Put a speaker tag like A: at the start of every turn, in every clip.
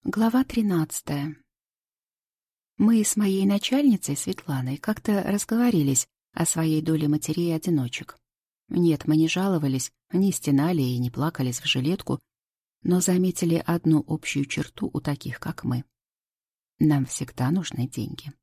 A: Глава 13. Мы с моей начальницей Светланой как-то разговорились о своей доле матерей-одиночек. Нет, мы не жаловались, не стенали и не плакались в жилетку, но заметили одну общую черту у таких, как мы. Нам всегда нужны деньги.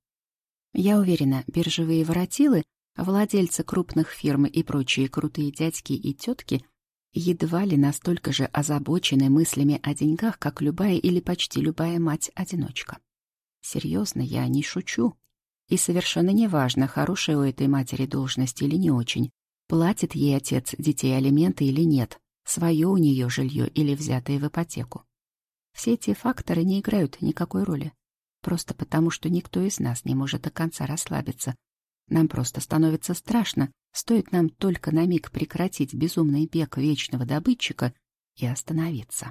A: Я уверена, биржевые воротилы, владельцы крупных фирм и прочие крутые дядьки и тетки едва ли настолько же озабочены мыслями о деньгах, как любая или почти любая мать-одиночка. Серьезно, я не шучу. И совершенно неважно, хорошая у этой матери должность или не очень, платит ей отец детей алименты или нет, свое у нее жилье или взятое в ипотеку. Все эти факторы не играют никакой роли. Просто потому, что никто из нас не может до конца расслабиться. Нам просто становится страшно, стоит нам только на миг прекратить безумный бег вечного добытчика и остановиться.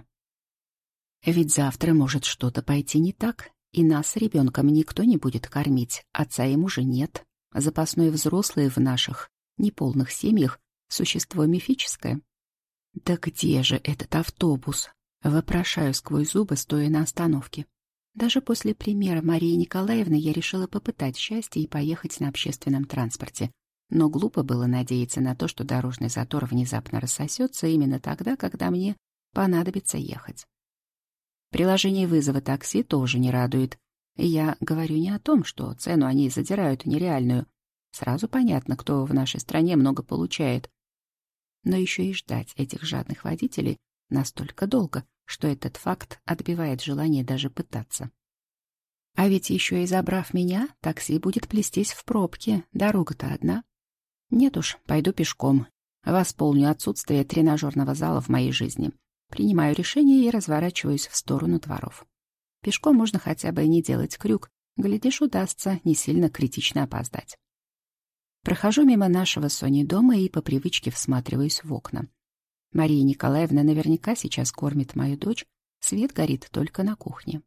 A: Ведь завтра может что-то пойти не так, и нас с ребенком никто не будет кормить, отца ему же нет. Запасной взрослый в наших неполных семьях — существо мифическое. Да где же этот автобус? Вопрошаю сквозь зубы, стоя на остановке. Даже после примера Марии Николаевны я решила попытать счастье и поехать на общественном транспорте. Но глупо было надеяться на то, что дорожный затор внезапно рассосется именно тогда, когда мне понадобится ехать. Приложение вызова такси тоже не радует. И я говорю не о том, что цену они задирают нереальную. Сразу понятно, кто в нашей стране много получает. Но еще и ждать этих жадных водителей настолько долго, что этот факт отбивает желание даже пытаться. А ведь еще и забрав меня, такси будет плестись в пробке, дорога-то одна. Нет уж, пойду пешком. Восполню отсутствие тренажерного зала в моей жизни. Принимаю решение и разворачиваюсь в сторону дворов. Пешком можно хотя бы не делать крюк, глядишь, удастся не сильно критично опоздать. Прохожу мимо нашего с Соней дома и по привычке всматриваюсь в окна. Мария Николаевна наверняка сейчас кормит мою дочь, свет горит только на кухне.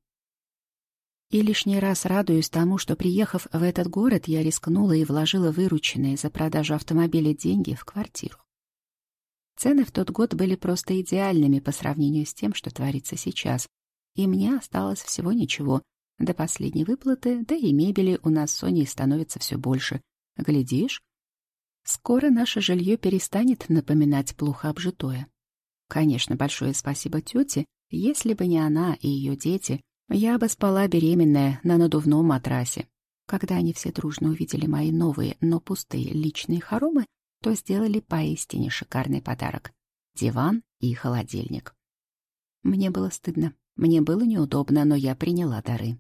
A: И лишний раз радуюсь тому, что, приехав в этот город, я рискнула и вложила вырученные за продажу автомобиля деньги в квартиру. Цены в тот год были просто идеальными по сравнению с тем, что творится сейчас, и мне осталось всего ничего. До последней выплаты, да и мебели у нас с Соней становится все больше. Глядишь, скоро наше жилье перестанет напоминать плохо обжитое. Конечно, большое спасибо тете. Если бы не она и ее дети, я бы спала беременная на надувном матрасе. Когда они все дружно увидели мои новые, но пустые личные хоромы, то сделали поистине шикарный подарок — диван и холодильник. Мне было стыдно, мне было неудобно, но я приняла дары.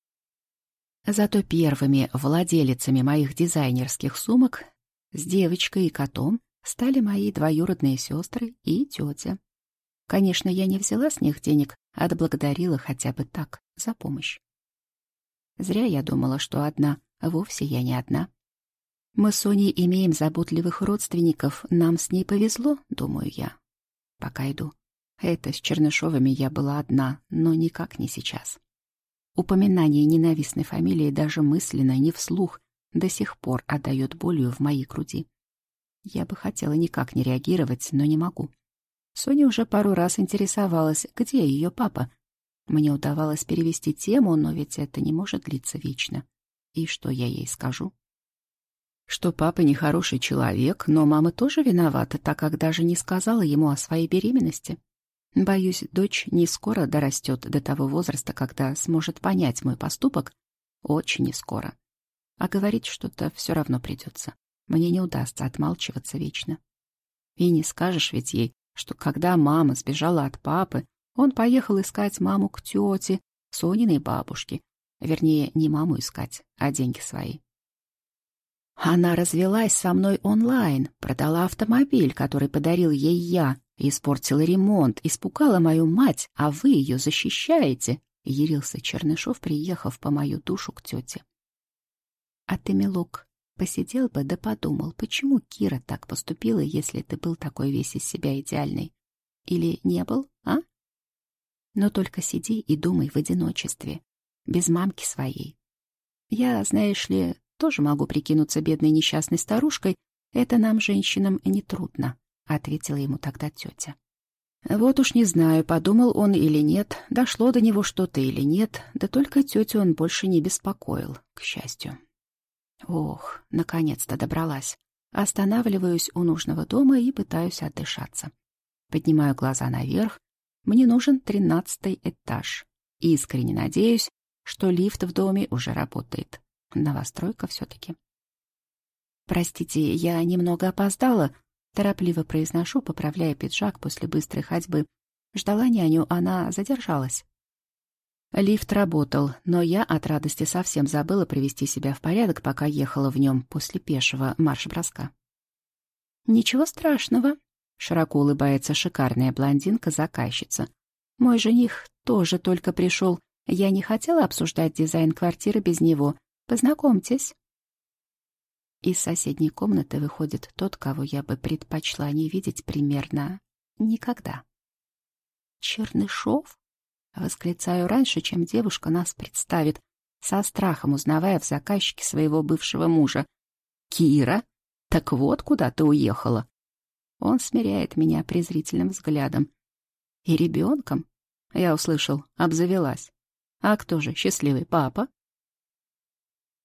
A: Зато первыми владелицами моих дизайнерских сумок с девочкой и котом стали мои двоюродные сестры и тетя. Конечно, я не взяла с них денег, а отблагодарила хотя бы так, за помощь. Зря я думала, что одна, а вовсе я не одна. Мы с Соней имеем заботливых родственников, нам с ней повезло, думаю я. Пока иду. Это с Чернышовыми я была одна, но никак не сейчас. Упоминание ненавистной фамилии даже мысленно, не вслух, до сих пор отдает болью в моей груди. Я бы хотела никак не реагировать, но не могу. Соня уже пару раз интересовалась, где ее папа. Мне удавалось перевести тему, но ведь это не может длиться вечно. И что я ей скажу? Что папа нехороший человек, но мама тоже виновата, так как даже не сказала ему о своей беременности. Боюсь, дочь не скоро дорастет до того возраста, когда сможет понять мой поступок, очень не скоро. А говорить что-то все равно придется. Мне не удастся отмалчиваться вечно. И не скажешь ведь ей, что когда мама сбежала от папы, он поехал искать маму к тете, Сониной бабушке. Вернее, не маму искать, а деньги свои. Она развелась со мной онлайн, продала автомобиль, который подарил ей я, испортила ремонт, испугала мою мать, а вы ее защищаете, — ярился Чернышов, приехав по мою душу к тете. А ты, милок, посидел бы да подумал, почему Кира так поступила, если ты был такой весь из себя идеальный? Или не был, а? Но только сиди и думай в одиночестве, без мамки своей. Я, знаешь ли, тоже могу прикинуться бедной несчастной старушкой, это нам, женщинам, нетрудно, — ответила ему тогда тетя. Вот уж не знаю, подумал он или нет, дошло до него что-то или нет, да только тетю он больше не беспокоил, к счастью. Ох, наконец-то добралась. Останавливаюсь у нужного дома и пытаюсь отдышаться. Поднимаю глаза наверх. Мне нужен 13-й этаж. Искренне надеюсь, что лифт в доме уже работает. Новостройка все-таки. «Простите, я немного опоздала», — торопливо произношу, поправляя пиджак после быстрой ходьбы. Ждала няню, она задержалась. Лифт работал, но я от радости совсем забыла привести себя в порядок, пока ехала в нем после пешего марш-броска. «Ничего страшного», — широко улыбается шикарная блондинка-заказчица. «Мой жених тоже только пришел. Я не хотела обсуждать дизайн квартиры без него. Познакомьтесь». Из соседней комнаты выходит тот, кого я бы предпочла не видеть примерно никогда. «Чернышов?» — восклицаю раньше, чем девушка нас представит, со страхом узнавая в заказчике своего бывшего мужа. «Кира? Так вот куда ты уехала?» Он смиряет меня презрительным взглядом. «И ребенком?» — я услышал, обзавелась. «А кто же, счастливый папа?»